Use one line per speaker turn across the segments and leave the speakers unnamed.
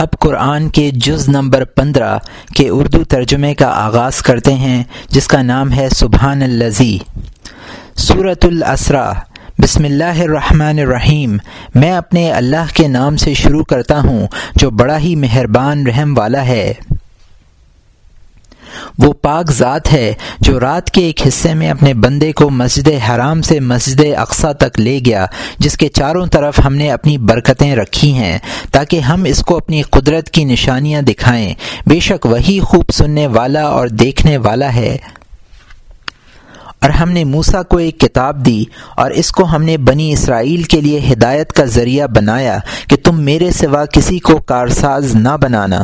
اب قرآن کے جز نمبر 15 کے اردو ترجمے کا آغاز کرتے ہیں، جس کا نام ہے سبحان الذی۔ سورۃ الاسراء۔ بسم اللہ الرحمن الرحیم۔ میں اپنے اللہ کے نام سے شروع کرتا ہوں جو بڑا ہی مہربان رحم والا ہے۔ وہ پاک ذات ہے جو رات کے ایک حصے میں اپنے بندے کو مسجد حرام سے مسجد اقصی تک لے گیا، جس کے چاروں طرف ہم نے اپنی برکتیں رکھی ہیں تاکہ ہم اس کو اپنی قدرت کی نشانیاں دکھائیں۔ بے شک وہی خوب سننے والا اور دیکھنے والا ہے۔ اور ہم نے موسیٰ کو ایک کتاب دی اور اس کو ہم نے بنی اسرائیل کے لیے ہدایت کا ذریعہ بنایا کہ تم میرے سوا کسی کو کارساز نہ بنانا۔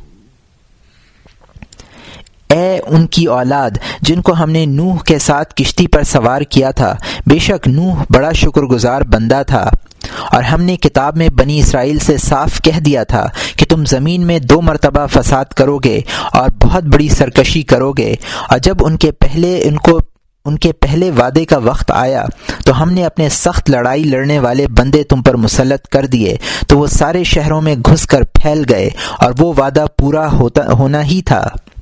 اے ان کی اولاد جن کو ہم نے نوح کے ساتھ کشتی پر سوار کیا تھا، بے شک نوح بڑا شکر گزار بندہ تھا۔ اور ہم نے کتاب میں بنی اسرائیل سے صاف کہہ دیا تھا کہ تم زمین میں 2 مرتبہ فساد کرو گے اور بہت بڑی سرکشی کرو گے، اور جب ان کے پہلے وعدے کا وقت آیا تو ہم نے اپنے سخت لڑائی لڑنے والے بندے تم پر مسلط کر دیے، تو وہ سارے شہروں میں گھس کر پھیل گئے اور وہ وعدہ پورا ہونا ہی تھا۔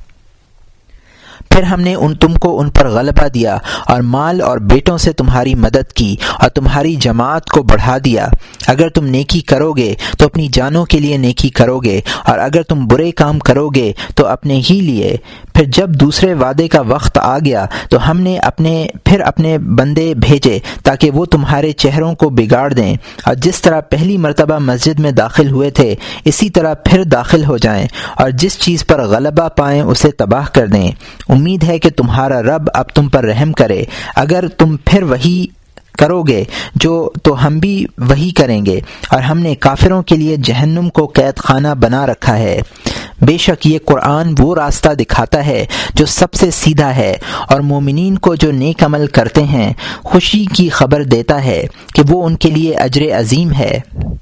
پھر ہم نے تم کو ان پر غلبہ دیا اور مال اور بیٹوں سے تمہاری مدد کی اور تمہاری جماعت کو بڑھا دیا۔ اگر تم نیکی کرو گے تو اپنی جانوں کے لیے نیکی کرو گے، اور اگر تم برے کام کرو گے تو اپنے ہی لیے۔ پھر جب دوسرے وعدے کا وقت آ گیا تو ہم نے اپنے بندے بھیجے تاکہ وہ تمہارے چہروں کو بگاڑ دیں، اور جس طرح پہلی مرتبہ مسجد میں داخل ہوئے تھے اسی طرح پھر داخل ہو جائیں، اور جس چیز پر غلبہ پائیں اسے تباہ کر دیں۔ امید ہے کہ تمہارا رب اب تم پر رحم کرے۔ اگر تم پھر وہی کرو گے تو ہم بھی وہی کریں گے، اور ہم نے کافروں کے لیے جہنم کو قید خانہ بنا رکھا ہے۔ بے شک یہ قرآن وہ راستہ دکھاتا ہے جو سب سے سیدھا ہے، اور مومنین کو جو نیک عمل کرتے ہیں خوشی کی خبر دیتا ہے کہ وہ ان کے لیے اجر عظیم ہے۔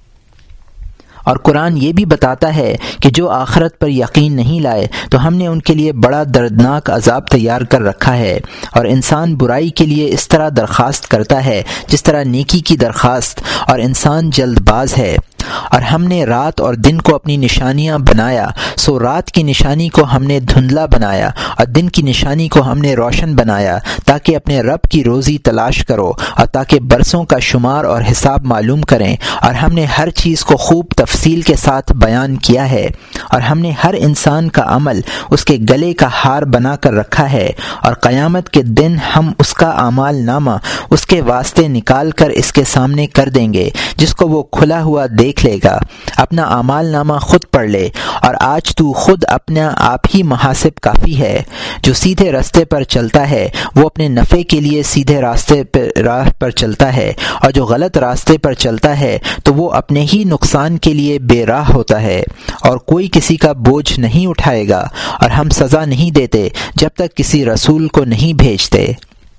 اور قرآن یہ بھی بتاتا ہے کہ جو آخرت پر یقین نہیں لائے تو ہم نے ان کے لیے بڑا دردناک عذاب تیار کر رکھا ہے۔ اور انسان برائی کے لیے اس طرح درخواست کرتا ہے جس طرح نیکی کی درخواست، اور انسان جلد باز ہے۔ اور ہم نے رات اور دن کو اپنی نشانیاں بنایا، سو رات کی نشانی کو ہم نے دھندلا بنایا اور دن کی نشانی کو ہم نے روشن بنایا، تاکہ اپنے رب کی روزی تلاش کرو اور تاکہ برسوں کا شمار اور حساب معلوم کریں۔ اور ہم نے ہر چیز کو خوب تفصیل کے ساتھ بیان کیا ہے، اور ہم نے ہر انسان کا عمل اس کے گلے کا ہار بنا کر رکھا ہے، اور قیامت کے دن ہم اس کا اعمال نامہ اس کے واسطے نکال کر اس کے سامنے کر دیں گے، جس کو وہ کھلا ہوا دیکھ لے گا۔ اپنا اعمال نامہ خود پڑھ لے، اور آج تو خود اپنا آپ ہی محاسب کافی ہے۔ جو سیدھے راستے پر چلتا ہے وہ اپنے نفع کے لیے سیدھے راہ پر چلتا ہے، اور جو غلط راستے پر چلتا ہے تو وہ اپنے ہی نقصان کے لیے بے راہ ہوتا ہے، اور کوئی کسی کا بوجھ نہیں اٹھائے گا، اور ہم سزا نہیں دیتے جب تک کسی رسول کو نہیں بھیجتے۔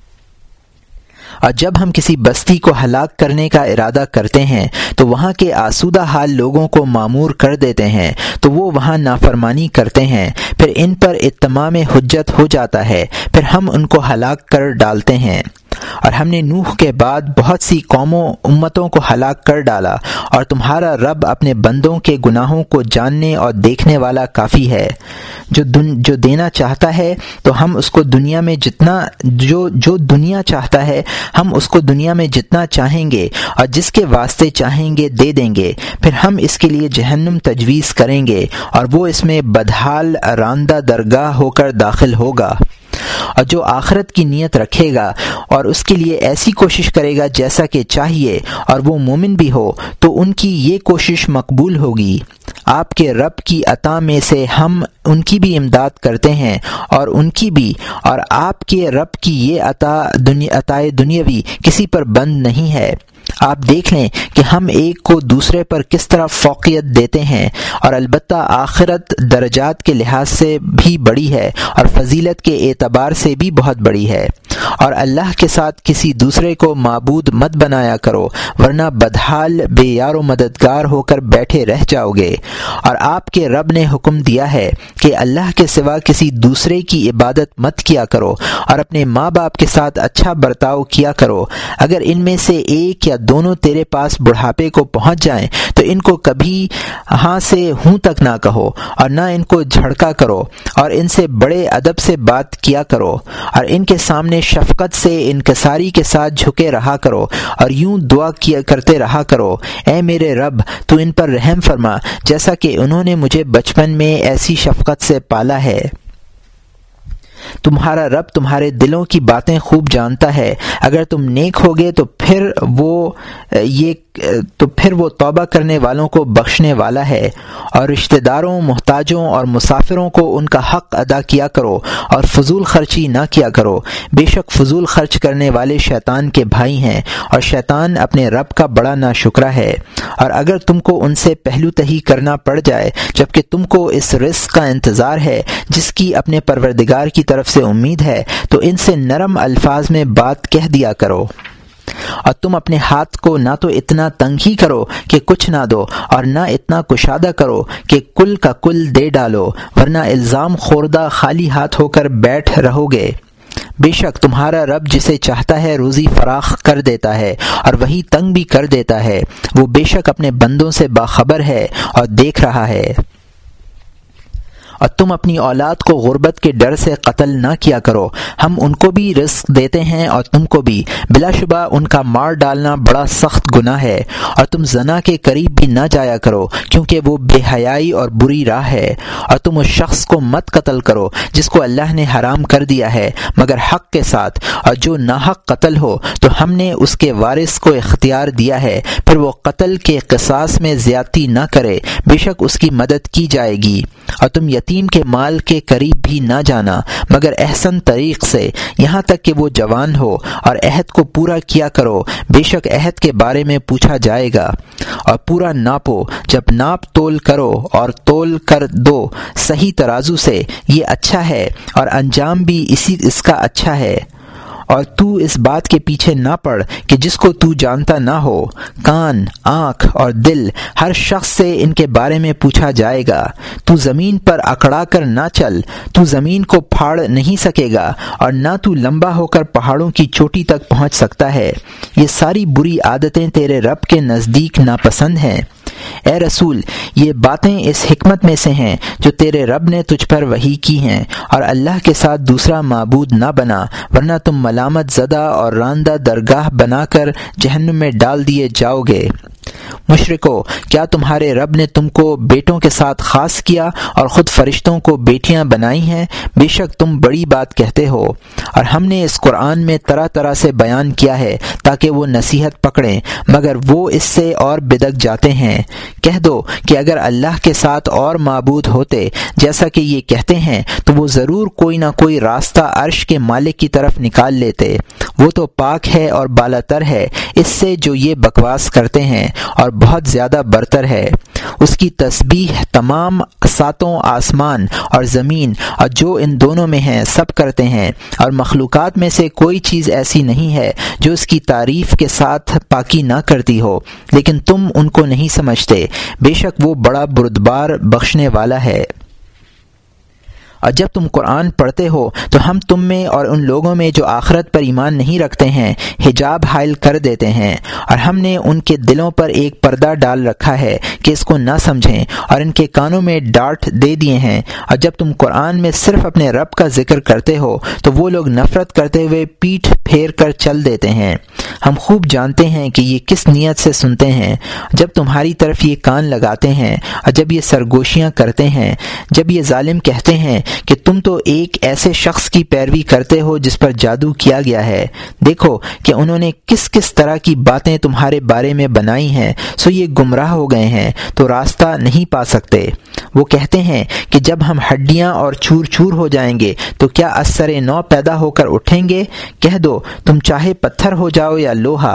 اور جب ہم کسی بستی کو ہلاک کرنے کا ارادہ کرتے ہیں تو وہاں کے آسودہ حال لوگوں کو معمور کر دیتے ہیں، تو وہ وہاں نافرمانی کرتے ہیں، پھر ان پر اتمام حجت ہو جاتا ہے، پھر ہم ان کو ہلاک کر ڈالتے ہیں۔ اور ہم نے نوح کے بعد بہت سی امتوں کو ہلاک کر ڈالا، اور تمہارا رب اپنے بندوں کے گناہوں کو جاننے اور دیکھنے والا کافی ہے۔ جو دینا چاہتا ہے تو ہم اس کو دنیا میں جو دنیا چاہتا ہے ہم اس کو دنیا میں جتنا چاہیں گے اور جس کے واسطے چاہیں گے دے دیں گے، پھر ہم اس کے لیے جہنم تجویز کریں گے، اور وہ اس میں بدحال راندہ درگاہ ہو کر داخل ہوگا۔ اور جو آخرت کی نیت رکھے گا اور اس کے لیے ایسی کوشش کرے گا جیسا کہ چاہیے، اور وہ مومن بھی ہو، تو ان کی یہ کوشش مقبول ہوگی۔ آپ کے رب کی عطا میں سے ہم ان کی بھی امداد کرتے ہیں اور ان کی بھی، اور آپ کے رب کی یہ عطائے دنیاوی کسی پر بند نہیں ہے۔ آپ دیکھ لیں کہ ہم ایک کو دوسرے پر کس طرح فوقیت دیتے ہیں، اور البتہ آخرت درجات کے لحاظ سے بھی بڑی ہے اور فضیلت کے اعتبار سے بھی بہت بڑی ہے۔ اور اللہ کے ساتھ کسی دوسرے کو معبود مت بنایا کرو، ورنہ بدحال بے یار و مددگار ہو کر بیٹھے رہ جاؤ گے۔ اور آپ کے رب نے حکم دیا ہے کہ اللہ کے سوا کسی دوسرے کی عبادت مت کیا کرو، اور اپنے ماں باپ کے ساتھ اچھا برتاؤ کیا کرو۔ اگر ان میں سے ایک یا دونوں تیرے پاس بڑھاپے کو پہنچ جائیں تو ان کو کبھی ہاں سے ہوں تک نہ کہو، اور نہ ان کو جھڑکا کرو، اور ان سے بڑے ادب سے بات کیا کرو، اور ان کے سامنے شفقت سے انکساری کے ساتھ جھکے رہا کرو، اور یوں دعا کیا کرتے رہا کرو، اے میرے رب تو ان پر رحم فرما، جیسا کہ انہوں نے مجھے بچپن میں ایسی شفقت سے پالا ہے۔ تمہارا رب تمہارے دلوں کی باتیں خوب جانتا ہے۔ اگر تم نیک ہوگے تو پھر وہ توبہ کرنے والوں کو بخشنے والا ہے۔ اور رشتہ داروں، محتاجوں اور مسافروں کو ان کا حق ادا کیا کرو، اور فضول خرچی نہ کیا کرو۔ بے شک فضول خرچ کرنے والے شیطان کے بھائی ہیں، اور شیطان اپنے رب کا بڑا ناشکرا ہے۔ اور اگر تم کو ان سے پہلو تہی کرنا پڑ جائے جبکہ تم کو اس رزق کا انتظار ہے جس کی اپنے پروردگار کی طرف سے امید ہے، تو ان سے نرم الفاظ میں بات کہہ دیا کرو۔ اور تم اپنے ہاتھ کو نہ تو اتنا تنگ ہی کرو کہ کچھ نہ دو، اور نہ اتنا کشادہ کرو کہ کل کا کل دے ڈالو، ورنہ الزام خوردہ خالی ہاتھ ہو کر بیٹھ رہو گے۔ بے شک تمہارا رب جسے چاہتا ہے روزی فراخ کر دیتا ہے، اور وہی تنگ بھی کر دیتا ہے۔ وہ بے شک اپنے بندوں سے باخبر ہے اور دیکھ رہا ہے۔ اور تم اپنی اولاد کو غربت کے ڈر سے قتل نہ کیا کرو، ہم ان کو بھی رزق دیتے ہیں اور تم کو بھی، بلا شبہ ان کا مار ڈالنا بڑا سخت گناہ ہے۔ اور تم زنا کے قریب بھی نہ جایا کرو، کیونکہ وہ بے حیائی اور بری راہ ہے۔ اور تم اس شخص کو مت قتل کرو جس کو اللہ نے حرام کر دیا ہے مگر حق کے ساتھ، اور جو ناحق قتل ہو تو ہم نے اس کے وارث کو اختیار دیا ہے، پھر وہ قتل کے قصاص میں زیادتی نہ کرے، بے شک اس کی مدد کی جائے گی۔ اور تم یتیم کے مال کے قریب بھی نہ جانا مگر احسن طریق سے، یہاں تک کہ وہ جوان ہو، اور عہد کو پورا کیا کرو، بے شک عہد کے بارے میں پوچھا جائے گا۔ اور پورا ناپو، جب ناپ تول کرو اور تول کر دو صحیح ترازو سے، یہ اچھا ہے اور انجام بھی اس کا اچھا ہے۔ اور تو اس بات کے پیچھے نہ پڑ کہ جس کو تو جانتا نہ ہو۔ کان، آنکھ اور دل، ہر شخص سے ان کے بارے میں پوچھا جائے گا۔ تو زمین پر اکڑا کر نہ چل، تو زمین کو پھاڑ نہیں سکے گا، اور نہ تو لمبا ہو کر پہاڑوں کی چوٹی تک پہنچ سکتا ہے۔ یہ ساری بری عادتیں تیرے رب کے نزدیک ناپسند ہیں۔ اے رسول، یہ باتیں اس حکمت میں سے ہیں جو تیرے رب نے تجھ پر وحی کی ہیں، اور اللہ کے ساتھ دوسرا معبود نہ بنا، ورنہ تم ملامت زدہ اور راندہ درگاہ بنا کر جہنم میں ڈال دیے جاؤ گے۔ مشرکو، کیا تمہارے رب نے تم کو بیٹوں کے ساتھ خاص کیا اور خود فرشتوں کو بیٹیاں بنائی ہیں؟ بے شک تم بڑی بات کہتے ہو۔ اور ہم نے اس قرآن میں طرح طرح سے بیان کیا ہے تاکہ وہ نصیحت پکڑیں، مگر وہ اس سے اور بدک جاتے ہیں۔ کہہ دو کہ اگر اللہ کے ساتھ اور معبود ہوتے جیسا کہ یہ کہتے ہیں تو وہ ضرور کوئی نہ کوئی راستہ عرش کے مالک کی طرف نکال لیتے۔ وہ تو پاک ہے اور بالاتر ہے اس سے جو یہ بکواس کرتے ہیں، اور بہت زیادہ برتر ہے۔ اس کی تسبیح تمام ساتوں آسمان اور زمین اور جو ان دونوں میں ہیں سب کرتے ہیں، اور مخلوقات میں سے کوئی چیز ایسی نہیں ہے جو اس کی تعریف کے ساتھ پاکی نہ کرتی ہو، لیکن تم ان کو نہیں سمجھتے۔ بے شک وہ بڑا بردبار بخشنے والا ہے۔ اور جب تم قرآن پڑھتے ہو تو ہم تم میں اور ان لوگوں میں جو آخرت پر ایمان نہیں رکھتے ہیں حجاب حائل کر دیتے ہیں، اور ہم نے ان کے دلوں پر ایک پردہ ڈال رکھا ہے کہ اس کو نہ سمجھیں، اور ان کے کانوں میں ڈانٹ دے دیے ہیں۔ اور جب تم قرآن میں صرف اپنے رب کا ذکر کرتے ہو تو وہ لوگ نفرت کرتے ہوئے پیٹھ پھیر کر چل دیتے ہیں۔ ہم خوب جانتے ہیں کہ یہ کس نیت سے سنتے ہیں، جب تمہاری طرف یہ کان لگاتے ہیں اور جب یہ سرگوشیاں کرتے ہیں، جب یہ ظالم کہتے ہیں کہ تم تو ایک ایسے شخص کی پیروی کرتے ہو جس پر جادو کیا گیا ہے۔ دیکھو کہ انہوں نے کس کس طرح کی باتیں تمہارے بارے میں بنائی ہیں، سو یہ گمراہ ہو گئے ہیں تو راستہ نہیں پا سکتے۔ وہ کہتے ہیں کہ جب ہم ہڈیاں اور چور چور ہو جائیں گے تو کیا از سر نو پیدا ہو کر اٹھیں گے؟ کہہ دو تم چاہے پتھر ہو جاؤ یا لوہا،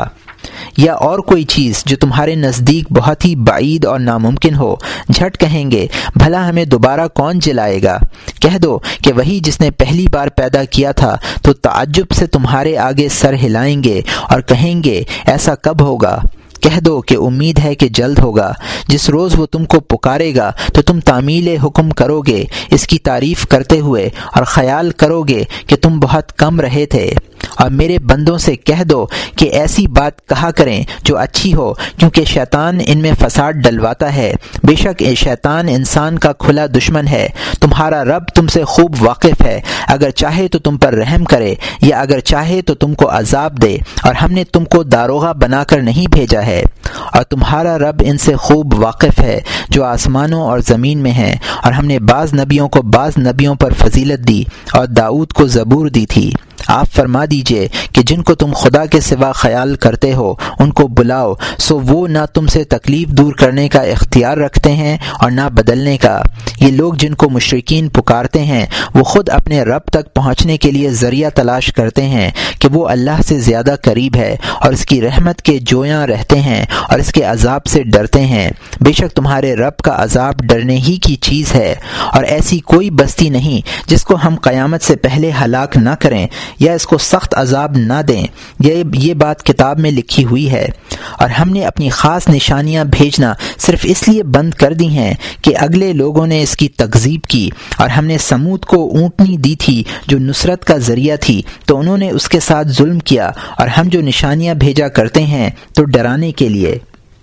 یا اور کوئی چیز جو تمہارے نزدیک بہت ہی بعید اور ناممکن ہو، جھٹ کہیں گے بھلا ہمیں دوبارہ کون جلائے گا؟ کہہ دو کہ وہی جس نے پہلی بار پیدا کیا تھا، تو تعجب سے تمہارے آگے سر ہلائیں گے اور کہیں گے ایسا کب ہوگا؟ کہہ دو کہ امید ہے کہ جلد ہوگا۔ جس روز وہ تم کو پکارے گا تو تم تعمیل حکم کرو گے اس کی تعریف کرتے ہوئے، اور خیال کرو گے کہ تم بہت کم رہے تھے۔ اور میرے بندوں سے کہہ دو کہ ایسی بات کہا کریں جو اچھی ہو، کیونکہ شیطان ان میں فساد ڈلواتا ہے۔ بے شک شیطان انسان کا کھلا دشمن ہے۔ تمہارا رب تم سے خوب واقف ہے، اگر چاہے تو تم پر رحم کرے یا اگر چاہے تو تم کو عذاب دے، اور ہم نے تم کو داروغہ بنا کر نہیں بھیجا ہے۔ اور تمہارا رب ان سے خوب واقف ہے جو آسمانوں اور زمین میں ہیں۔ اور ہم نے بعض نبیوں کو بعض نبیوں پر فضیلت دی، اور داؤد کو زبور دی تھی۔ آپ فرما دیجئے کہ جن کو تم خدا کے سوا خیال کرتے ہو ان کو بلاؤ، سو وہ نہ تم سے تکلیف دور کرنے کا اختیار رکھتے ہیں اور نہ بدلنے کا۔ یہ لوگ جن کو مشرکین پکارتے ہیں وہ خود اپنے رب تک پہنچنے کے لیے ذریعہ تلاش کرتے ہیں کہ وہ اللہ سے زیادہ قریب ہے اور اس کی رحمت کے جویاں رہتے ہیں اور اس کے عذاب سے ڈرتے ہیں۔ بے شک تمہارے رب کا عذاب ڈرنے ہی کی چیز ہے، اور ایسی کوئی بستی نہیں جس کو ہم قیامت سے پہلے ہلاک نہ کریں یا اس کو سخت عذاب نہ دیں۔ یہ بات کتاب میں لکھی ہوئی ہے۔ اور ہم نے اپنی خاص نشانیاں بھیجنا صرف اس لیے بند کر دی ہیں کہ اگلے لوگوں نے اس کی تکذیب کی، اور ہم نے سمود کو اونٹنی دی تھی جو نصرت کا ذریعہ تھی، تو انہوں نے اس کے ساتھ ظلم کیا، اور ہم جو نشانیاں بھیجا کرتے ہیں تو ڈرانے کے لیے۔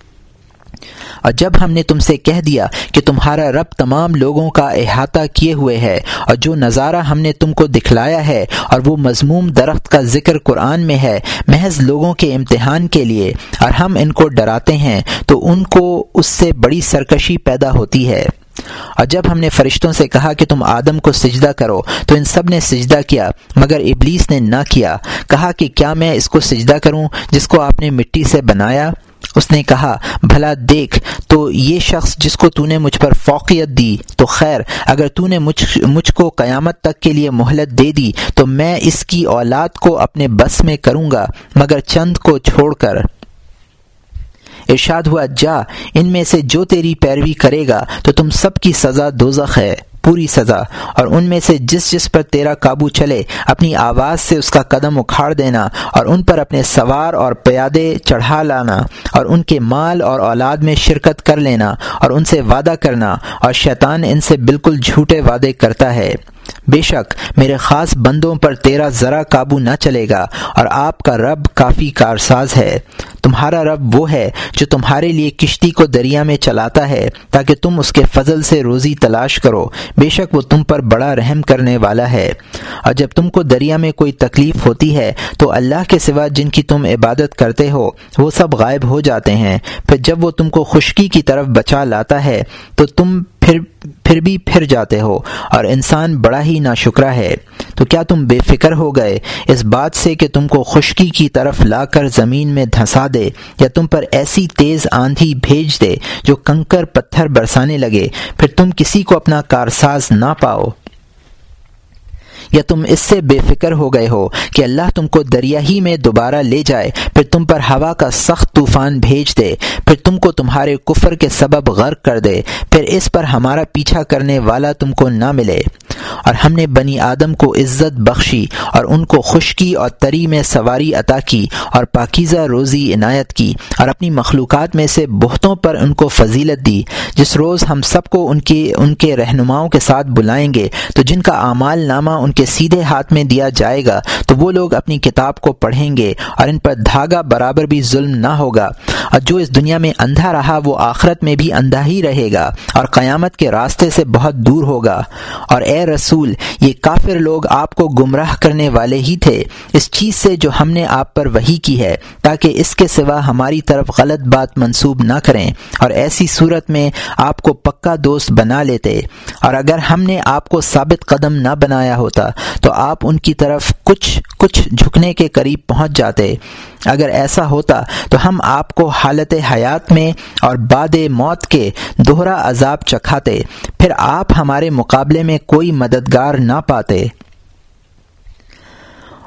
اور جب ہم نے تم سے کہہ دیا کہ تمہارا رب تمام لوگوں کا احاطہ کیے ہوئے ہے، اور جو نظارہ ہم نے تم کو دکھلایا ہے اور وہ مذموم درخت کا ذکر قرآن میں ہے محض لوگوں کے امتحان کے لیے، اور ہم ان کو ڈراتے ہیں تو ان کو اس سے بڑی سرکشی پیدا ہوتی ہے۔ اور جب ہم نے فرشتوں سے کہا کہ تم آدم کو سجدہ کرو تو ان سب نے سجدہ کیا مگر ابلیس نے نہ کیا۔ کہا کہ کیا میں اس کو سجدہ کروں جس کو آپ نے مٹی سے بنایا؟ اس نے کہا بھلا دیکھ تو یہ شخص جس کو تو نے مجھ پر فوقیت دی، تو خیر اگر تو نے مجھ کو قیامت تک کے لیے مہلت دے دی تو میں اس کی اولاد کو اپنے بس میں کروں گا مگر چند کو چھوڑ کر۔ ارشاد ہوا جا، ان میں سے جو تیری پیروی کرے گا تو تم سب کی سزا دوزخ ہے، پوری سزا، اور ان میں سے جس پر تیرا قابو چلے اپنی آواز سے اس کا قدم اکھاڑ دینا، اور ان پر اپنے سوار اور پیادے چڑھا لانا، اور ان کے مال اور اولاد میں شرکت کر لینا اور ان سے وعدہ کرنا، اور شیطان ان سے بالکل جھوٹے وعدے کرتا ہے۔ بے شک میرے خاص بندوں پر تیرا ذرا قابو نہ چلے گا، اور آپ کا رب کافی کارساز ہے۔ تمہارا رب وہ ہے جو تمہارے لیے کشتی کو دریا میں چلاتا ہے تاکہ تم اس کے فضل سے روزی تلاش کرو، بے شک وہ تم پر بڑا رحم کرنے والا ہے۔ اور جب تم کو دریا میں کوئی تکلیف ہوتی ہے تو اللہ کے سوا جن کی تم عبادت کرتے ہو وہ سب غائب ہو جاتے ہیں، پھر جب وہ تم کو خشکی کی طرف بچا لاتا ہے تو تم پھر بھی پھر جاتے ہو، اور انسان بڑا ہی ناشکرا ہے۔ تو کیا تم بے فکر ہو گئے اس بات سے کہ تم کو خشکی کی طرف لا کر زمین میں دھنسا دے، یا تم پر ایسی تیز آندھی بھیج دے جو کنکر پتھر برسانے لگے، پھر تم کسی کو اپنا کارساز نہ پاؤ؟ یا تم اس سے بے فکر ہو گئے ہو کہ اللہ تم کو دریا ہی میں دوبارہ لے جائے، پھر تم پر ہوا کا سخت طوفان بھیج دے، پھر تم کو تمہارے کفر کے سبب غرق کر دے، پھر اس پر ہمارا پیچھا کرنے والا تم کو نہ ملے۔ اور ہم نے بنی آدم کو عزت بخشی اور ان کو خشکی اور تری میں سواری عطا کی اور پاکیزہ روزی عنایت کی، اور اپنی مخلوقات میں سے بہتوں پر ان کو فضیلت دی۔ جس روز ہم سب کو ان کے رہنماؤں کے ساتھ بلائیں گے تو جن کا اعمال نامہ ان کے سیدھے ہاتھ میں دیا جائے گا تو وہ لوگ اپنی کتاب کو پڑھیں گے اور ان پر دھاگا برابر بھی ظلم نہ ہوگا، اور جو اس دنیا میں اندھا رہا وہ آخرت میں بھی اندھا ہی رہے گا اور قیامت کے راستے سے بہت دور ہوگا۔ اور اے رسول، یہ کافر لوگ آپ کو گمراہ کرنے والے ہی تھے اس چیز سے جو ہم نے آپ پر وحی کی ہے، تاکہ اس کے سوا ہماری طرف غلط بات منسوب نہ کریں، اور ایسی صورت میں آپ کو پکا دوست بنا لیتے۔ اور اگر ہم نے آپ کو ثابت قدم نہ بنایا ہوتا تو آپ ان کی طرف کچھ جھکنے کے قریب پہنچ جاتے۔ اگر ایسا ہوتا تو ہم آپ کو حالت حیات میں اور بعد موت کے دوہرا عذاب چکھاتے، پھر آپ ہمارے مقابلے میں کوئی مددگار نہ پاتے۔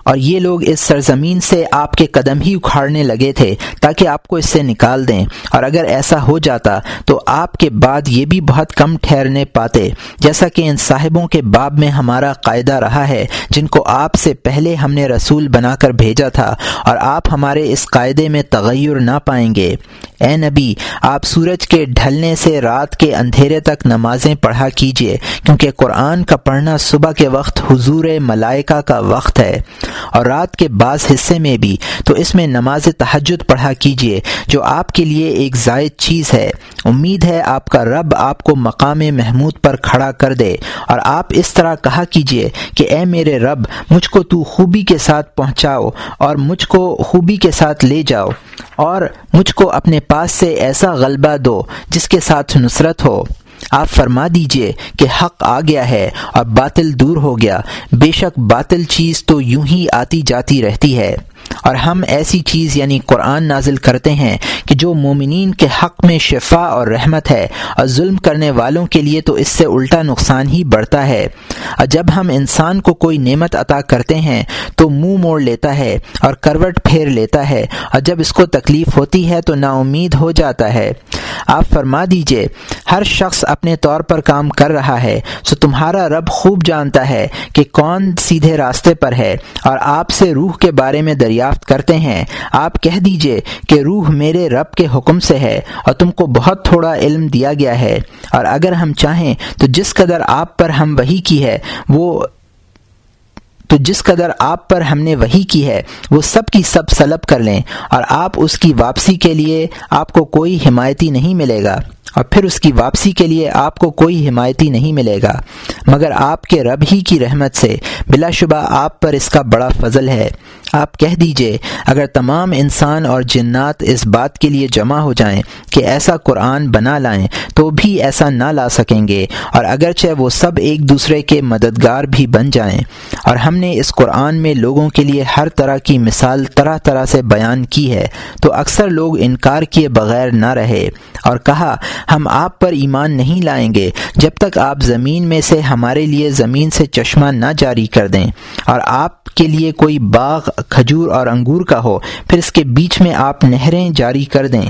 اور یہ لوگ اس سرزمین سے آپ کے قدم ہی اکھاڑنے لگے تھے تاکہ آپ کو اس سے نکال دیں، اور اگر ایسا ہو جاتا تو آپ کے بعد یہ بھی بہت کم ٹھہرنے پاتے، جیسا کہ ان صاحبوں کے باب میں ہمارا قاعدہ رہا ہے جن کو آپ سے پہلے ہم نے رسول بنا کر بھیجا تھا، اور آپ ہمارے اس قاعدے میں تغیر نہ پائیں گے۔ اے نبی، آپ سورج کے ڈھلنے سے رات کے اندھیرے تک نمازیں پڑھا کیجیے، کیونکہ قرآن کا پڑھنا صبح کے وقت حضور ملائکہ کا وقت ہے، اور رات کے بعض حصے میں بھی، تو اس میں نماز تہجد پڑھا کیجیے جو آپ کے لیے ایک زائد چیز ہے۔ امید ہے آپ کا رب آپ کو مقام محمود پر کھڑا کر دے، اور آپ اس طرح کہا کیجیے کہ اے میرے رب، مجھ کو تو خوبی کے ساتھ پہنچاؤ اور مجھ کو خوبی کے ساتھ لے جاؤ، اور مجھ کو اپنے پاس سے ایسا غلبہ دو جس کے ساتھ نصرت ہو۔ آپ فرما دیجئے کہ حق آ گیا ہے اور باطل دور ہو گیا، بے شک باطل چیز تو یوں ہی آتی جاتی رہتی ہے، اور ہم ایسی چیز یعنی قرآن نازل کرتے ہیں کہ جو مومنین کے حق میں شفا اور رحمت ہے، اور ظلم کرنے والوں کے لیے تو اس سے الٹا نقصان ہی بڑھتا ہے۔ اور جب ہم انسان کو کوئی نعمت عطا کرتے ہیں تو منہ موڑ لیتا ہے اور کروٹ پھیر لیتا ہے، اور جب اس کو تکلیف ہوتی ہے تو نا امید ہو جاتا ہے۔ آپ فرما دیجئے ہر شخص اپنے طور پر کام کر رہا ہے، سو تمہارا رب خوب جانتا ہے کہ کون سیدھے راستے پر ہے، اور آپ سے روح کے بارے میں دریافت کرتے ہیں۔ آپ کہہ دیجئے کہ روح میرے رب کے حکم سے ہے، اور تم کو بہت تھوڑا علم دیا گیا ہے، اور اگر ہم چاہیں تو جس قدر آپ پر ہم وحی کی ہے ہم نے وحی کی ہے وہ سب کی سب سلب کر لیں، اور آپ اس کی واپسی کے لیے آپ کو کوئی حمایتی نہیں ملے گا، اور پھر اس کی واپسی کے لیے آپ کو کوئی حمایتی نہیں ملے گا مگر آپ کے رب ہی کی رحمت سے، بلا شبہ آپ پر اس کا بڑا فضل ہے۔ آپ کہہ دیجئے اگر تمام انسان اور جنات اس بات کے لیے جمع ہو جائیں کہ ایسا قرآن بنا لائیں تو بھی ایسا نہ لا سکیں گے، اور اگرچہ وہ سب ایک دوسرے کے مددگار بھی بن جائیں، اور ہم نے اس قرآن میں لوگوں کے لیے ہر طرح کی مثال طرح طرح سے بیان کی ہے، تو اکثر لوگ انکار کیے بغیر نہ رہے، اور کہا ہم آپ پر ایمان نہیں لائیں گے جب تک آپ زمین میں سے ہمارے لیے زمین سے چشمہ نہ جاری کر دیں، اور آپ کے لیے کوئی باغ کھجور اور انگور کا ہو، پھر اس کے بیچ میں آپ نہریں جاری کر دیں،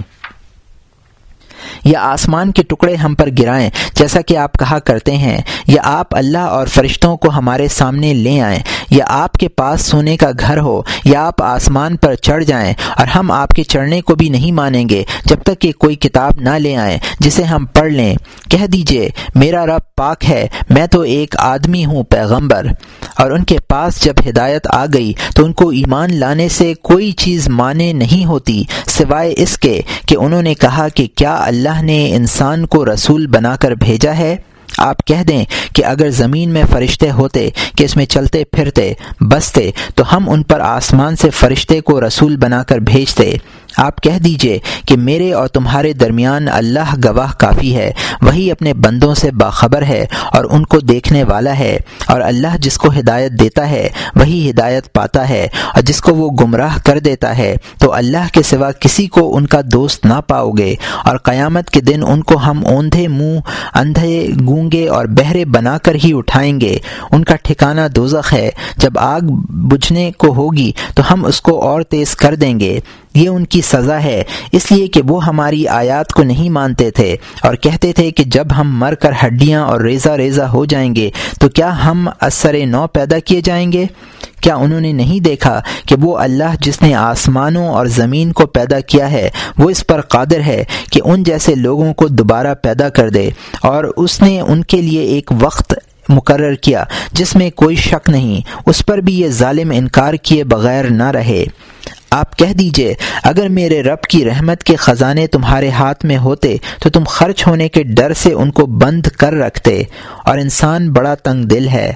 یا آسمان کے ٹکڑے ہم پر گرائیں جیسا کہ آپ کہا کرتے ہیں، یا آپ اللہ اور فرشتوں کو ہمارے سامنے لے آئیں، یا آپ کے پاس سونے کا گھر ہو، یا آپ آسمان پر چڑھ جائیں، اور ہم آپ کے چڑھنے کو بھی نہیں مانیں گے جب تک کہ کوئی کتاب نہ لے آئیں جسے ہم پڑھ لیں۔ کہہ دیجئے میرا رب پاک ہے، میں تو ایک آدمی ہوں پیغمبر۔ اور ان کے پاس جب ہدایت آ گئی تو ان کو ایمان لانے سے کوئی چیز مانے نہیں ہوتی سوائے اس کے کہ انہوں نے کہا کہ کیا اللہ نے انسان کو رسول بنا کر بھیجا ہے؟ آپ کہہ دیں کہ اگر زمین میں فرشتے ہوتے کہ اس میں چلتے پھرتے بستے تو ہم ان پر آسمان سے فرشتے کو رسول بنا کر بھیجتے۔ آپ کہہ دیجئے کہ میرے اور تمہارے درمیان اللہ گواہ کافی ہے، وہی اپنے بندوں سے باخبر ہے اور ان کو دیکھنے والا ہے، اور اللہ جس کو ہدایت دیتا ہے وہی ہدایت پاتا ہے، اور جس کو وہ گمراہ کر دیتا ہے تو اللہ کے سوا کسی کو ان کا دوست نہ پاؤ گے، اور قیامت کے دن ان کو ہم اوندھے منہ، اندھے گونگے اور بہرے بنا کر ہی اٹھائیں گے۔ ان کا ٹھکانہ دوزخ ہے، جب آگ بجھنے کو ہوگی تو ہم اس کو اور تیز کر دیں گے۔ یہ ان کی سزا ہے اس لیے کہ وہ ہماری آیات کو نہیں مانتے تھے، اور کہتے تھے کہ جب ہم مر کر ہڈیاں اور ریزہ ریزہ ہو جائیں گے تو کیا ہم اثر نو پیدا کیے جائیں گے؟ کیا انہوں نے نہیں دیکھا کہ وہ اللہ جس نے آسمانوں اور زمین کو پیدا کیا ہے وہ اس پر قادر ہے کہ ان جیسے لوگوں کو دوبارہ پیدا کر دے، اور اس نے ان کے لیے ایک وقت مقرر کیا جس میں کوئی شک نہیں، اس پر بھی یہ ظالم انکار کیے بغیر نہ رہے۔ آپ کہہ دیجئے اگر میرے رب کی رحمت کے خزانے تمہارے ہاتھ میں ہوتے تو تم خرچ ہونے کے ڈر سے ان کو بند کر رکھتے، اور انسان بڑا تنگ دل ہے۔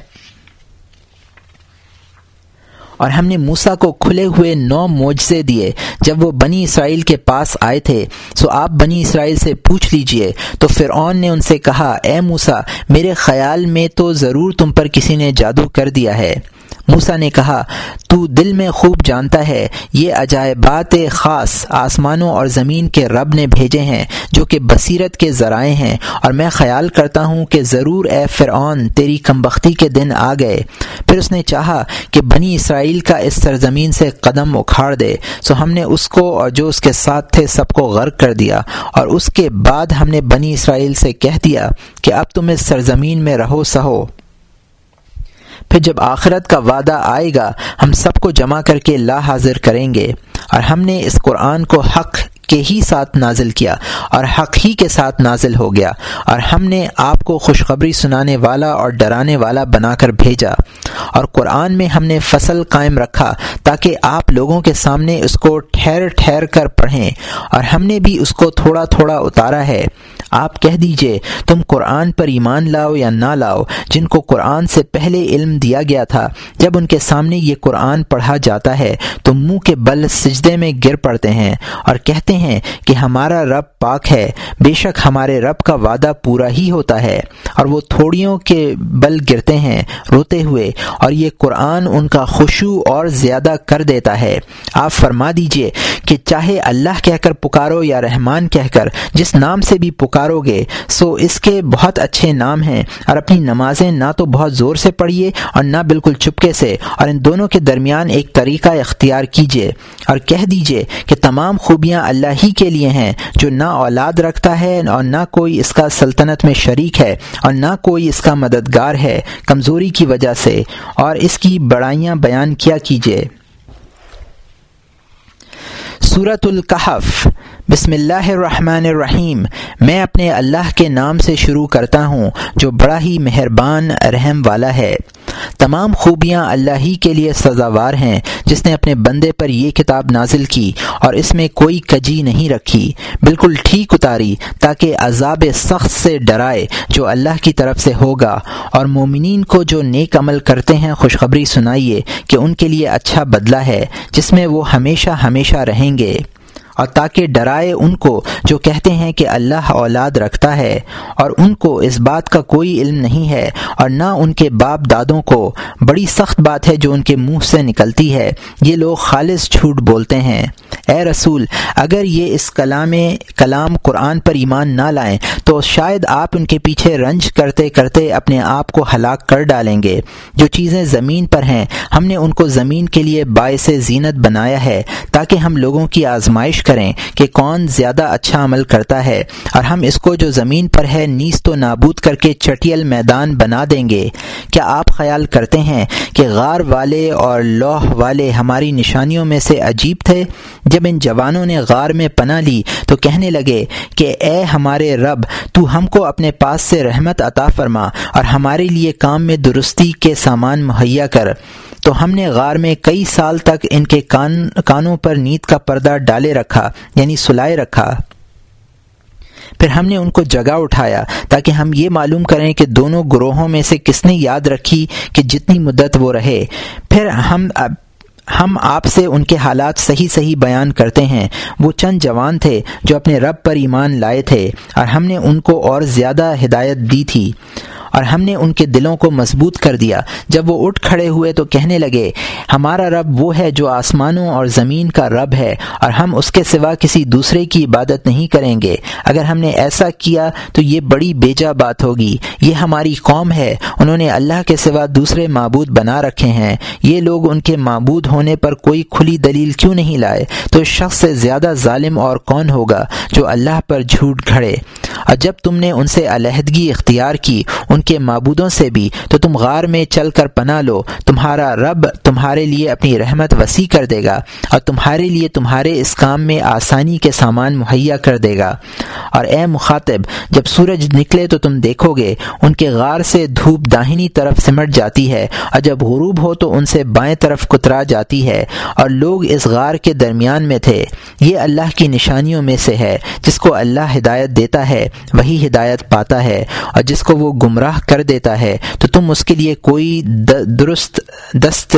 اور ہم نے موسیٰ کو کھلے ہوئے 9 معجزے دیے جب وہ بنی اسرائیل کے پاس آئے تھے، سو آپ بنی اسرائیل سے پوچھ لیجئے۔ تو فرعون نے ان سے کہا اے موسیٰ، میرے خیال میں تو ضرور تم پر کسی نے جادو کر دیا ہے۔ موسیٰ نے کہا تو دل میں خوب جانتا ہے یہ عجائبات خاص آسمانوں اور زمین کے رب نے بھیجے ہیں جو کہ بصیرت کے ذرائع ہیں، اور میں خیال کرتا ہوں کہ ضرور اے فرعون تیری کمبختی کے دن آ گئے۔ پھر اس نے چاہا کہ بنی اسرائیل کا اس سرزمین سے قدم اکھاڑ دے، سو ہم نے اس کو اور جو اس کے ساتھ تھے سب کو غرق کر دیا، اور اس کے بعد ہم نے بنی اسرائیل سے کہہ دیا کہ اب تم اس سرزمین میں رہو سہو۔ پھر جب آخرت کا وعدہ آئے گا ہم سب کو جمع کر کے لا حاضر کریں گے، اور ہم نے اس قرآن کو حق کے ہی ساتھ نازل کیا اور حق ہی کے ساتھ نازل ہو گیا، اور ہم نے آپ کو خوشخبری سنانے والا اور ڈرانے والا بنا کر بھیجا، اور قرآن میں ہم نے فصل قائم رکھا تاکہ آپ لوگوں کے سامنے اس کو ٹھہر ٹھہر کر پڑھیں، اور ہم نے بھی اس کو تھوڑا تھوڑا اتارا ہے۔ آپ کہہ دیجئے تم قرآن پر ایمان لاؤ یا نہ لاؤ، جن کو قرآن سے پہلے علم دیا گیا تھا جب ان کے سامنے یہ قرآن پڑھا جاتا ہے تو منہ کے بل سجدے میں گر پڑتے ہیں اور کہتے ہیں کہ ہمارا رب پاک ہے، بے شک ہمارے رب کا وعدہ پورا ہی ہوتا ہے، اور وہ تھوڑیوں کے بل گرتے ہیں روتے ہوئے، اور یہ قرآن ان کا خشوع اور زیادہ کر دیتا ہے۔ آپ فرما دیجئے کہ چاہے اللہ کہہ کر پکارو یا رحمان کہہ کر، جس نام سے بھی پکارو گے سو اس کے بہت اچھے نام ہیں، اور اپنی نمازیں نہ تو بہت زور سے پڑھیے اور نہ بالکل چپکے سے، اور ان دونوں کے درمیان ایک طریقہ اختیار کیجیے، اور کہہ دیجیے کہ تمام خوبیاں اللہ ہی کے لیے ہیں جو نہ اولاد رکھتا ہے اور نہ کوئی اس کا سلطنت میں شریک ہے اور نہ کوئی اس کا مددگار ہے کمزوری کی وجہ سے، اور اس کی بڑائیاں بیان کیا کیجیے۔ سورۃ الکہف۔ بسم اللہ الرحمن الرحیم۔ میں اپنے اللہ کے نام سے شروع کرتا ہوں جو بڑا ہی مہربان رحم والا ہے۔ تمام خوبیاں اللہ ہی کے لیے سزاوار ہیں جس نے اپنے بندے پر یہ کتاب نازل کی اور اس میں کوئی کجی نہیں رکھی، بالکل ٹھیک اتاری تاکہ عذاب سخت سے ڈرائے جو اللہ کی طرف سے ہوگا، اور مومنین کو جو نیک عمل کرتے ہیں خوشخبری سنائیے کہ ان کے لیے اچھا بدلہ ہے جس میں وہ ہمیشہ ہمیشہ رہیں گے، اور تاکہ ڈرائے ان کو جو کہتے ہیں کہ اللہ اولاد رکھتا ہے، اور ان کو اس بات کا کوئی علم نہیں ہے اور نہ ان کے باپ دادوں کو۔ بڑی سخت بات ہے جو ان کے منہ سے نکلتی ہے، یہ لوگ خالص جھوٹ بولتے ہیں۔ اے رسول، اگر یہ اس کلام قرآن پر ایمان نہ لائیں تو شاید آپ ان کے پیچھے رنج کرتے کرتے اپنے آپ کو ہلاک کر ڈالیں گے۔ جو چیزیں زمین پر ہیں ہم نے ان کو زمین کے لیے باعث زینت بنایا ہے تاکہ ہم لوگوں کی آزمائش کریں کہ کون زیادہ اچھا عمل کرتا ہے، اور ہم اس کو جو زمین پر ہے نیست و نابود کر کے چٹیل میدان بنا دیں گے۔ کیا آپ خیال کرتے ہیں کہ غار والے اور لوح والے ہماری نشانیوں میں سے عجیب تھے؟ جب ان جوانوں نے غار میں پناہ لی تو کہنے لگے کہ اے ہمارے رب، تو ہم کو اپنے پاس سے رحمت عطا فرما اور ہمارے لیے کام میں درستی کے سامان مہیا کر۔ تو ہم نے غار میں کئی سال تک ان کے کانوں پر نیند کا پردہ ڈالے رکھا، یعنی سلائے رکھا۔ پھر ہم نے ان کو جگا اٹھایا تاکہ ہم یہ معلوم کریں کہ دونوں گروہوں میں سے کس نے یاد رکھی کہ جتنی مدت وہ رہے۔ پھر ہم آپ سے ان کے حالات صحیح بیان کرتے ہیں۔ وہ چند جوان تھے جو اپنے رب پر ایمان لائے تھے، اور ہم نے ان کو اور زیادہ ہدایت دی تھی، اور ہم نے ان کے دلوں کو مضبوط کر دیا۔ جب وہ اٹھ کھڑے ہوئے تو کہنے لگے ہمارا رب وہ ہے جو آسمانوں اور زمین کا رب ہے، اور ہم اس کے سوا کسی دوسرے کی عبادت نہیں کریں گے۔ اگر ہم نے ایسا کیا تو یہ بڑی بیجا بات ہوگی۔ یہ ہماری قوم ہے، انہوں نے اللہ کے سوا دوسرے معبود بنا رکھے ہیں۔ یہ لوگ ان کے معبود ہونے پر کوئی کھلی دلیل کیوں نہیں لائے؟ تو اس شخص سے زیادہ ظالم اور کون ہوگا جو اللہ پر جھوٹ گھڑے؟ اور جب تم نے ان سے علیحدگی اختیار کی ان کے معبودوں سے بھی تو تم غار میں چل کر پناہ لو، تمہارا رب تمہارے لیے اپنی رحمت وسیع کر دے گا اور تمہارے لیے تمہارے اس کام میں آسانی کے سامان مہیا کر دے گا۔ اور اے مخاطب، جب سورج نکلے تو تم دیکھو گے ان کے غار سے دھوپ داہنی طرف سمٹ جاتی ہے، اور جب غروب ہو تو ان سے بائیں طرف کترا جاتی ہے، اور لوگ اس غار کے درمیان میں تھے۔ یہ اللہ کی نشانیوں میں سے ہے، جس کو اللہ ہدایت دیتا ہے وہی ہدایت پاتا ہے، اور جس کو وہ گمراہ گمراہ کر دیتا ہے تو تم اس کے لیے کوئی درست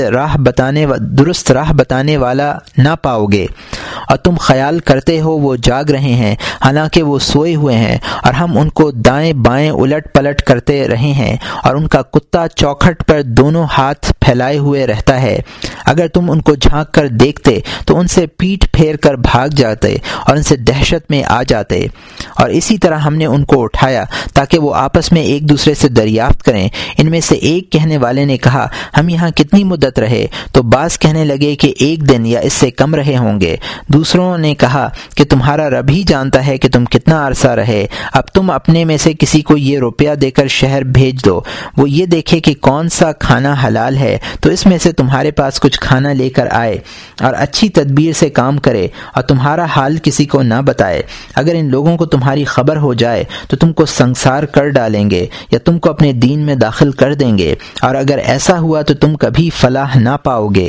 راہ بتانے والا نہ پاؤ گے، اور تم خیال کرتے ہو وہ جاگ رہے ہیں حالانکہ وہ سوئے ہوئے ہیں، اور ہم ان کو دائیں بائیں الٹ پلٹ کرتے رہے ہیں، اور ان کا کتا چوکھٹ پر دونوں ہاتھ پھیلائے ہوئے رہتا ہے۔ اگر تم ان کو جھانک کر دیکھتے تو ان سے پیٹھ پھیر کر بھاگ جاتے اور ان سے دہشت میں آ جاتے۔ اور اسی طرح ہم نے ان کو اٹھایا تاکہ وہ آپس میں ایک دوسرے سے دریافت کریں۔ ان میں سے ایک کہنے والے نے کہا، ہم یہاں کتنی مدت رہے؟ تو بعض کہنے لگے کہ 1 دن یا اس سے کم رہے ہوں گے۔ دوسروں نے کہا کہ تمہارا رب ہی جانتا ہے کہ تم کتنا عرصہ رہے۔ اب تم اپنے میں سے کسی کو یہ روپیہ دے کر شہر بھیج دو، وہ یہ دیکھے کہ کون سا کھانا حلال ہے تو اس میں سے تمہارے پاس کچھ کھانا لے کر آئے، اور اچھی تدبیر سے کام کرے اور تمہارا حال کسی کو نہ بتائے۔ اگر ان لوگوں کو تمہاری خبر ہو جائے تو تم کو سنسار کر ڈالیں گے یا تم کو اپنے دین میں داخل کر دیں گے، اور اگر ایسا ہوا تو تم کبھی فلاح نہ پاؤ گے۔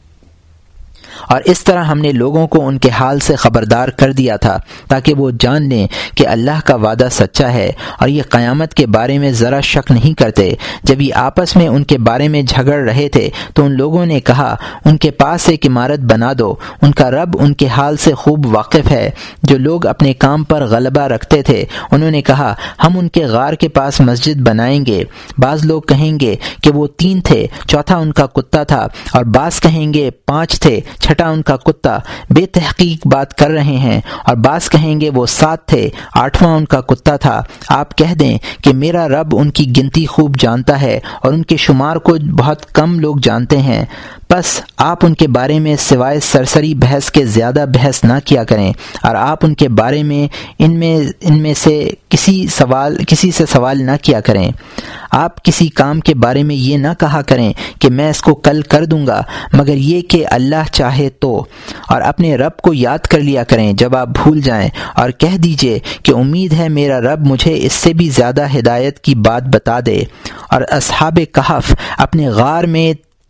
اور اس طرح ہم نے لوگوں کو ان کے حال سے خبردار کر دیا تھا تاکہ وہ جان لیں کہ اللہ کا وعدہ سچا ہے، اور یہ قیامت کے بارے میں ذرا شک نہیں کرتے۔ جب یہ آپس میں ان کے بارے میں جھگڑ رہے تھے تو ان لوگوں نے کہا، ان کے پاس ایک عمارت بنا دو، ان کا رب ان کے حال سے خوب واقف ہے۔ جو لوگ اپنے کام پر غلبہ رکھتے تھے انہوں نے کہا، ہم ان کے غار کے پاس مسجد بنائیں گے۔ بعض لوگ کہیں گے کہ وہ 3 تھے، چوتھا ان کا کتا تھا، اور بعض کہیں گے 5 تھے، چھٹا ان کا کتا۔ بے تحقیق بات کر رہے ہیں۔ اور بعض کہیں گے وہ 7 تھے، 8واں ان کا کتا تھا۔ آپ کہہ دیں کہ میرا رب ان کی گنتی خوب جانتا ہے اور ان کے شمار کو بہت کم لوگ جانتے ہیں۔ بس آپ ان کے بارے میں سوائے سرسری بحث کے زیادہ بحث نہ کیا کریں، اور آپ ان کے بارے میں ان میں سے کسی سے سوال نہ کیا کریں۔ آپ کسی کام کے بارے میں یہ نہ کہا کریں کہ میں اس کو کل کر دوں گا، مگر یہ کہ اللہ چاہے تو، اور اپنے رب کو یاد کر لیا کریں جب آپ بھول جائیں، اور کہہ دیجئے کہ امید ہے میرا رب مجھے اس سے بھی زیادہ ہدایت کی بات بتا دے۔ اور اصحاب کہف اپنے غار میں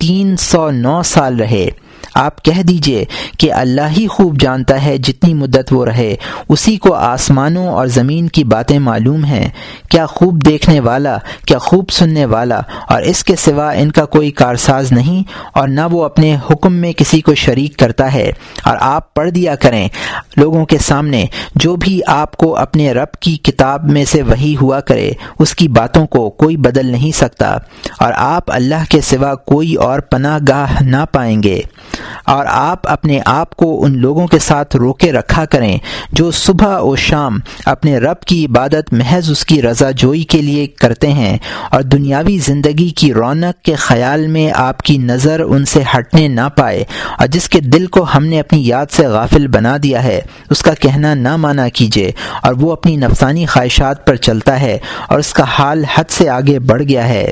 309 سال رہے۔ آپ کہہ دیجئے کہ اللہ ہی خوب جانتا ہے جتنی مدت وہ رہے، اسی کو آسمانوں اور زمین کی باتیں معلوم ہیں۔ کیا خوب دیکھنے والا، کیا خوب سننے والا، اور اس کے سوا ان کا کوئی کارساز نہیں، اور نہ وہ اپنے حکم میں کسی کو شریک کرتا ہے۔ اور آپ پڑھ دیا کریں لوگوں کے سامنے جو بھی آپ کو اپنے رب کی کتاب میں سے وحی ہوا کرے، اس کی باتوں کو کوئی بدل نہیں سکتا، اور آپ اللہ کے سوا کوئی اور پناہ گاہ نہ پائیں گے۔ اور آپ اپنے آپ کو ان لوگوں کے ساتھ روکے رکھا کریں جو صبح و شام اپنے رب کی عبادت محض اس کی رضا جوئی کے لیے کرتے ہیں، اور دنیاوی زندگی کی رونق کے خیال میں آپ کی نظر ان سے ہٹنے نہ پائے، اور جس کے دل کو ہم نے اپنی یاد سے غافل بنا دیا ہے اس کا کہنا نہ مانا کیجیے، اور وہ اپنی نفسانی خواہشات پر چلتا ہے اور اس کا حال حد سے آگے بڑھ گیا ہے۔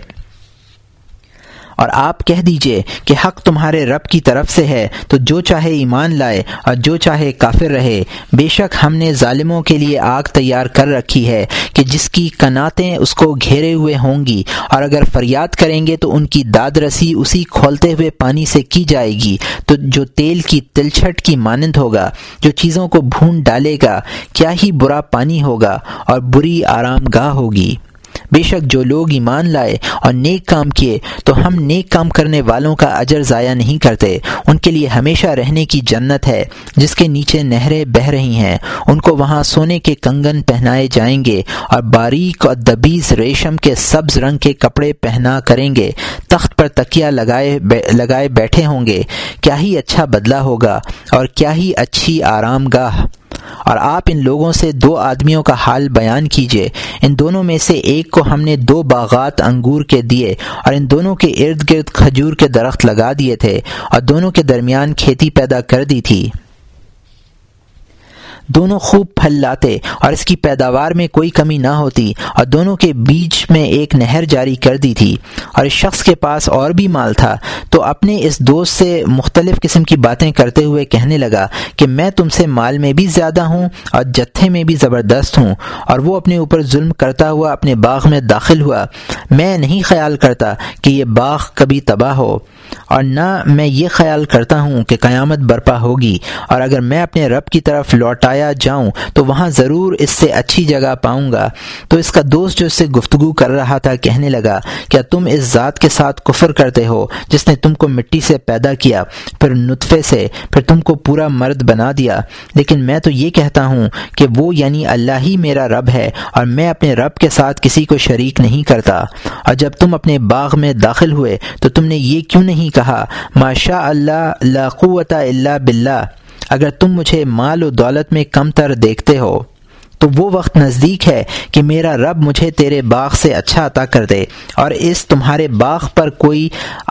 اور آپ کہہ دیجئے کہ حق تمہارے رب کی طرف سے ہے، تو جو چاہے ایمان لائے اور جو چاہے کافر رہے۔ بے شک ہم نے ظالموں کے لیے آگ تیار کر رکھی ہے کہ جس کی کناتیں اس کو گھیرے ہوئے ہوں گی، اور اگر فریاد کریں گے تو ان کی داد رسی اسی کھولتے ہوئے پانی سے کی جائے گی تو جو تیل کی تلچھٹ کی مانند ہوگا، جو چیزوں کو بھون ڈالے گا۔ کیا ہی برا پانی ہوگا اور بری آرام گاہ ہوگی۔ بے شک جو لوگ ایمان لائے اور نیک کام کیے تو ہم نیک کام کرنے والوں کا اجر ضائع نہیں کرتے۔ ان کے لیے ہمیشہ رہنے کی جنت ہے جس کے نیچے نہریں بہہ رہی ہیں، ان کو وہاں سونے کے کنگن پہنائے جائیں گے اور باریک اور دبیز ریشم کے سبز رنگ کے کپڑے پہنا کریں گے، تخت پر تکیہ لگائے بیٹھے ہوں گے۔ کیا ہی اچھا بدلہ ہوگا اور کیا ہی اچھی آرام گاہ۔ اور آپ ان لوگوں سے 2 آدمیوں کا حال بیان کیجئے، ان دونوں میں سے ایک کو ہم نے 2 باغات انگور کے دیے اور ان دونوں کے ارد گرد کھجور کے درخت لگا دیے تھے اور دونوں کے درمیان کھیتی پیدا کر دی تھی۔ دونوں خوب پھل لاتے اور اس کی پیداوار میں کوئی کمی نہ ہوتی، اور دونوں کے بیچ میں ایک نہر جاری کر دی تھی۔ اور اس شخص کے پاس اور بھی مال تھا تو اپنے اس دوست سے مختلف قسم کی باتیں کرتے ہوئے کہنے لگا کہ میں تم سے مال میں بھی زیادہ ہوں اور جتھے میں بھی زبردست ہوں۔ اور وہ اپنے اوپر ظلم کرتا ہوا اپنے باغ میں داخل ہوا۔ میں نہیں خیال کرتا کہ یہ باغ کبھی تباہ ہو۔ اور نہ میں یہ خیال کرتا ہوں کہ قیامت برپا ہوگی، اور اگر میں اپنے رب کی طرف لوٹایا جاؤں تو وہاں ضرور اس سے اچھی جگہ پاؤں گا۔ تو اس کا دوست جو اس سے گفتگو کر رہا تھا کہنے لگا، کیا تم اس ذات کے ساتھ کفر کرتے ہو جس نے تم کو مٹی سے پیدا کیا، پھر نطفے سے، پھر تم کو پورا مرد بنا دیا؟ لیکن میں تو یہ کہتا ہوں کہ وہ یعنی اللہ ہی میرا رب ہے، اور میں اپنے رب کے ساتھ کسی کو شریک نہیں کرتا۔ اور جب تم اپنے باغ میں داخل ہوئے تو تم نے یہ کیوں نہیں کہا ما شاء اللہ لا قوت الا باللہ؟ اگر تم مجھے مال و دولت میں کم تر دیکھتے ہو تو وہ وقت نزدیک ہے کہ میرا رب مجھے تیرے باغ سے اچھا عطا کر دے، اور اس تمہارے باغ پر کوئی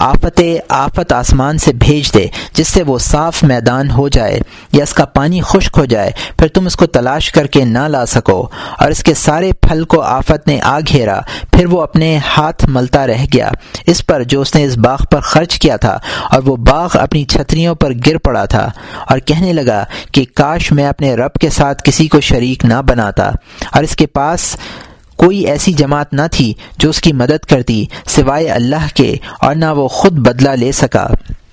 آفت آسمان سے بھیج دے جس سے وہ صاف میدان ہو جائے یا اس کا پانی خشک ہو جائے، پھر تم اس کو تلاش کر کے نہ لا سکو، اور اس کے سارے پھل کو آفت نے آ گھیرا، پھر وہ اپنے ہاتھ ملتا رہ گیا اس پر جو اس نے اس باغ پر خرچ کیا تھا، اور وہ باغ اپنی چھتریوں پر گر پڑا تھا، اور کہنے لگا کہ کاش میں اپنے رب کے ساتھ کسی کو شریک نہ بناتا، اور اس کے پاس کوئی ایسی جماعت نہ تھی جو اس کی مدد کرتی سوائے اللہ کے، اور نہ وہ خود بدلہ لے سکا۔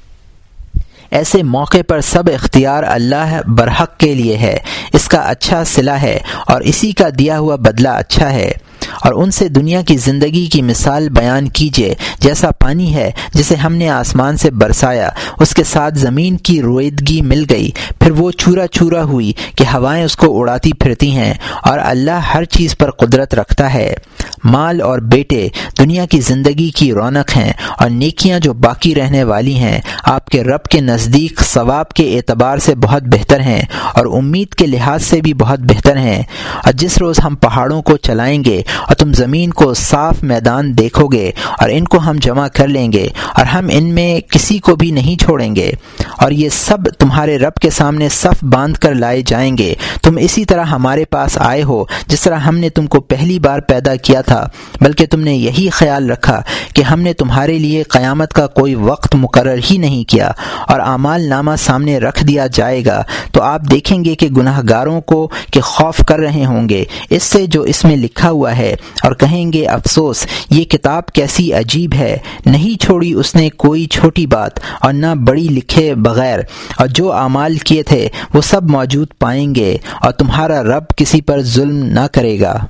ایسے موقع پر سب اختیار اللہ برحق کے لیے ہے، اس کا اچھا صلہ ہے اور اسی کا دیا ہوا بدلہ اچھا ہے۔ اور ان سے دنیا کی زندگی کی مثال بیان کیجیے، جیسا پانی ہے جسے ہم نے آسمان سے برسایا، اس کے ساتھ زمین کی رویدگی مل گئی، پھر وہ چورا چورا ہوئی کہ ہوائیں اس کو اڑاتی پھرتی ہیں، اور اللہ ہر چیز پر قدرت رکھتا ہے۔ مال اور بیٹے دنیا کی زندگی کی رونق ہیں، اور نیکیاں جو باقی رہنے والی ہیں آپ کے رب کے نزدیک ثواب کے اعتبار سے بہت بہتر ہیں، اور امید کے لحاظ سے بھی بہت بہتر ہیں۔ اور جس روز ہم پہاڑوں کو چلائیں گے اور تم زمین کو صاف میدان دیکھو گے، اور ان کو ہم جمع کر لیں گے، اور ہم ان میں کسی کو بھی نہیں چھوڑیں گے، اور یہ سب تمہارے رب کے سامنے صف باندھ کر لائے جائیں گے۔ تم اسی طرح ہمارے پاس آئے ہو جس طرح ہم نے تم کو پہلی بار پیدا کیا تھا، بلکہ تم نے یہی خیال رکھا کہ ہم نے تمہارے لیے قیامت کا کوئی وقت مقرر ہی نہیں کیا، اور اعمال نامہ سامنے رکھ دیا جائے گا، تو آپ دیکھیں گے کہ گناہ گاروں کو کہ خوف کر رہے ہوں گے اس سے جو اس میں لکھا ہوا ہے، اور کہیں گے افسوس یہ کتاب کیسی عجیب ہے، نہیں چھوڑی اس نے کوئی چھوٹی بات اور نہ بڑی لکھے بغیر، اور جو اعمال کیے تھے وہ سب موجود پائیں گے، اور تمہارا رب کسی پر ظلم نہ کرے گا۔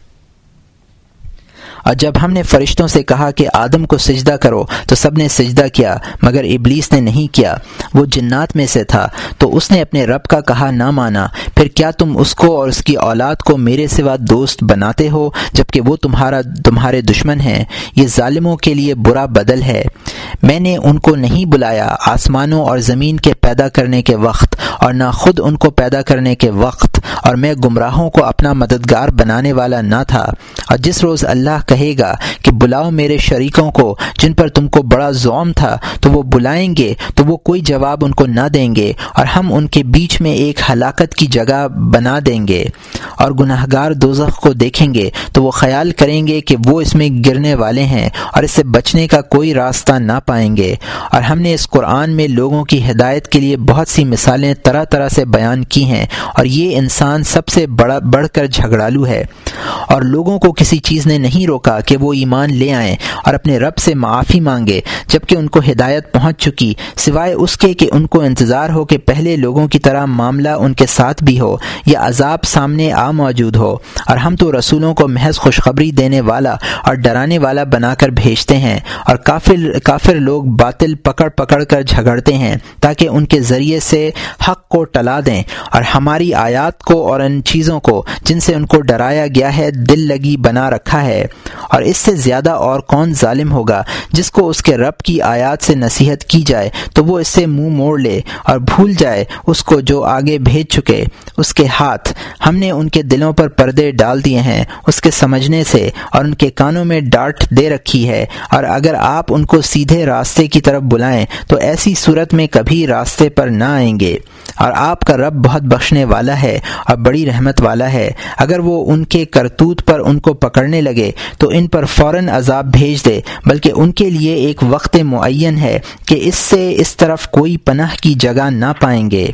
اور جب ہم نے فرشتوں سے کہا کہ آدم کو سجدہ کرو تو سب نے سجدہ کیا مگر ابلیس نے نہیں کیا، وہ جنات میں سے تھا، تو اس نے اپنے رب کا کہا نہ مانا۔ پھر کیا تم اس کو اور اس کی اولاد کو میرے سوا دوست بناتے ہو جبکہ وہ تمہارے دشمن ہیں؟ یہ ظالموں کے لیے برا بدل ہے۔ میں نے ان کو نہیں بلایا آسمانوں اور زمین کے پیدا کرنے کے وقت، اور نہ خود ان کو پیدا کرنے کے وقت، اور میں گمراہوں کو اپنا مددگار بنانے والا نہ تھا۔ اور جس روز اللہ کہے گا کہ بلاؤ میرے شریکوں کو جن پر تم کو بڑا زوم تھا، تو وہ بلائیں گے تو وہ کوئی جواب ان کو نہ دیں گے، اور ہم ان کے بیچ میں ایک ہلاکت کی جگہ بنا دیں گے، اور گناہگار دوزخ کو دیکھیں گے تو وہ خیال کریں گے کہ وہ اس میں گرنے والے ہیں اور اس سے بچنے کا کوئی راستہ نہ پائیں گے۔ اور ہم نے اس قرآن میں لوگوں کی ہدایت کے لیے بہت سی مثالیں طرح طرح سے بیان کی ہیں، اور یہ انسان سب سے بڑھ کر جھگڑالو ہے، اور لوگوں کو کسی چیز نے نہیں روکا کہ وہ ایمان لے آئیں اور اپنے رب سے معافی مانگے جبکہ ان کو ہدایت پہنچ چکی، سوائے اس کے کہ ان کو انتظار ہو کہ پہلے لوگوں کی طرح معاملہ ان کے ساتھ بھی ہو یا عذاب سامنے آ موجود ہو۔ اور ہم تو رسولوں کو محض خوشخبری دینے والا اور ڈرانے والا بنا کر بھیجتے ہیں، اور کافر لوگ باطل پکڑ کر جھگڑتے ہیں تاکہ ان کے ذریعے سے حق کو ٹلا دیں، اور ہماری آیات کو اور ان چیزوں کو جن سے ان کو ڈرایا گیا ہے دل لگی بنا رکھا ہے۔ اور اس سے زیادہ اور کون ظالم ہوگا جس کو اس کے رب کی آیات سے نصیحت کی جائے تو وہ اس سے منہ موڑ لے اور بھول جائے اس کو جو آگے بھیج چکے۔ اس کے ہاتھ ہم نے ان کے دلوں پر پردے ڈال دیے ہیں اس کے سمجھنے سے، اور ان کے کانوں میں ڈانٹ دے رکھی ہے، اور اگر آپ ان کو سیدھے راستے کی طرف بلائیں تو ایسی صورت میں کبھی راستے پر نہ آئیں گے۔ اور آپ کا رب بہت بخشنے والا ہے اور بڑی رحمت والا ہے۔ اگر وہ ان کے کرتوت پر ان کو پکڑنے لگے تو ان پر فوراً عذاب بھیج دے، بلکہ ان کے لیے ایک وقت معین ہے کہ اس سے اس طرف کوئی پناہ کی جگہ نہ پائیں گے۔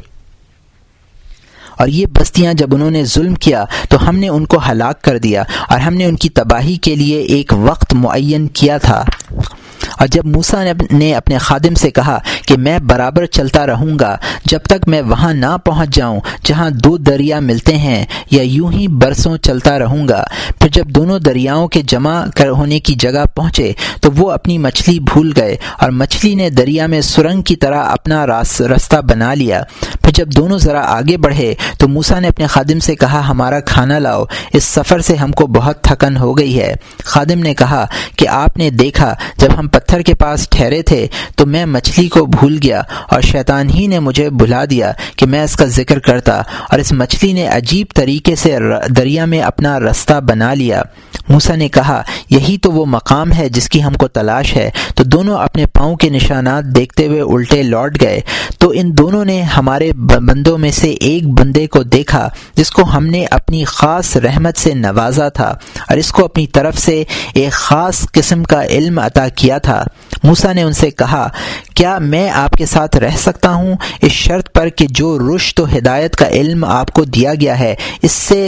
اور یہ بستیاں جب انہوں نے ظلم کیا تو ہم نے ان کو ہلاک کر دیا، اور ہم نے ان کی تباہی کے لیے ایک وقت معین کیا تھا۔ اور جب موسیٰ نے اپنے خادم سے کہا کہ میں برابر چلتا رہوں گا جب تک میں وہاں نہ پہنچ جاؤں جہاں دو دریا ملتے ہیں، یا یوں ہی برسوں چلتا رہوں گا، پھر جب دونوں دریاؤں کے جمع ہونے کی جگہ پہنچے تو وہ اپنی مچھلی بھول گئے اور مچھلی نے دریا میں سرنگ کی طرح اپنا راستہ بنا لیا۔ پھر جب دونوں ذرا آگے بڑھے تو موسیٰ نے اپنے خادم سے کہا ہمارا کھانا لاؤ، اس سفر سے ہم کو بہت تھکن ہو گئی ہے۔ خادم نے کہا کہ آپ نے دیکھا جب ہم پتھر کے پاس ٹھہرے تھے تو میں مچھلی کو بھول گیا اور شیطان ہی نے مجھے بھلا دیا کہ میں اس کا ذکر کرتا، اور اس مچھلی نے عجیب طریقے سے دریا میں اپنا راستہ بنا لیا۔ موسیٰ نے کہا یہی تو وہ مقام ہے جس کی ہم کو تلاش ہے۔ تو دونوں اپنے پاؤں کے نشانات دیکھتے ہوئے الٹے لوٹ گئے، تو ان دونوں نے ہمارے بندوں میں سے ایک بندے کو دیکھا جس کو ہم نے اپنی خاص رحمت سے نوازا تھا اور اس کو اپنی طرف سے ایک خاص قسم کا علم عطا کیا تھا۔ موسیٰ نے ان سے کہا کیا میں آپ کے ساتھ رہ سکتا ہوں اس شرط پر کہ جو رشد و ہدایت کا علم آپ کو دیا گیا ہے اس سے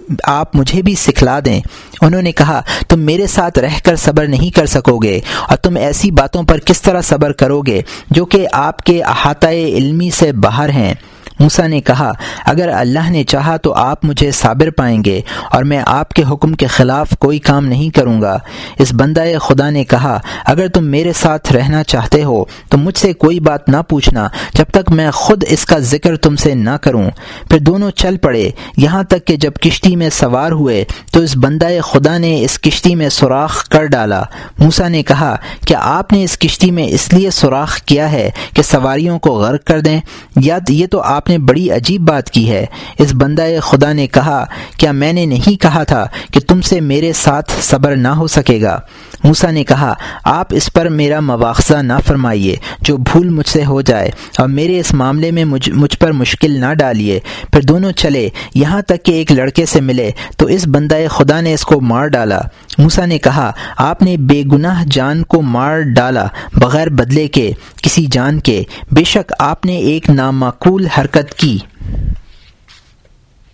آپ مجھے بھی سکھلا دیں۔ انہوں نے کہا تم میرے ساتھ رہ کر صبر نہیں کر سکو گے، اور تم ایسی باتوں پر کس طرح صبر کرو گے جو کہ آپ کے احاطہ علمی سے باہر ہیں۔ موسیٰ نے کہا اگر اللہ نے چاہا تو آپ مجھے صابر پائیں گے اور میں آپ کے حکم کے خلاف کوئی کام نہیں کروں گا۔ اس بندہ خدا نے کہا اگر تم میرے ساتھ رہنا چاہتے ہو تو مجھ سے کوئی بات نہ پوچھنا جب تک میں خود اس کا ذکر تم سے نہ کروں۔ پھر دونوں چل پڑے یہاں تک کہ جب کشتی میں سوار ہوئے تو اس بندہ خدا نے اس کشتی میں سوراخ کر ڈالا۔ موسیٰ نے کہا کیا آپ نے اس کشتی میں اس لیے سوراخ کیا ہے کہ سواریوں کو غرق کر دیں، یا یہ تو آپ نے بڑی عجیب بات کی ہے۔ اس بندہ خدا نے کہا کیا میں نے نہیں کہا تھا کہ تم سے میرے ساتھ صبر نہ ہو سکے گا؟ موسیٰ نے کہا آپ اس پر میرا مواخذہ نہ فرمائیے، جو بھول مجھ سے ہو جائے، اور میرے اس معاملے میں مجھ پر مشکل نہ ڈالیے۔ پھر دونوں چلے یہاں تک کہ ایک لڑکے سے ملے تو اس بندہ خدا نے اس کو مار ڈالا۔ موسیٰ نے کہا آپ نے بے گناہ جان کو مار ڈالا بغیر بدلے کے کسی جان کے، بے شک آپ نے ایک نامعقول حرکت کی۔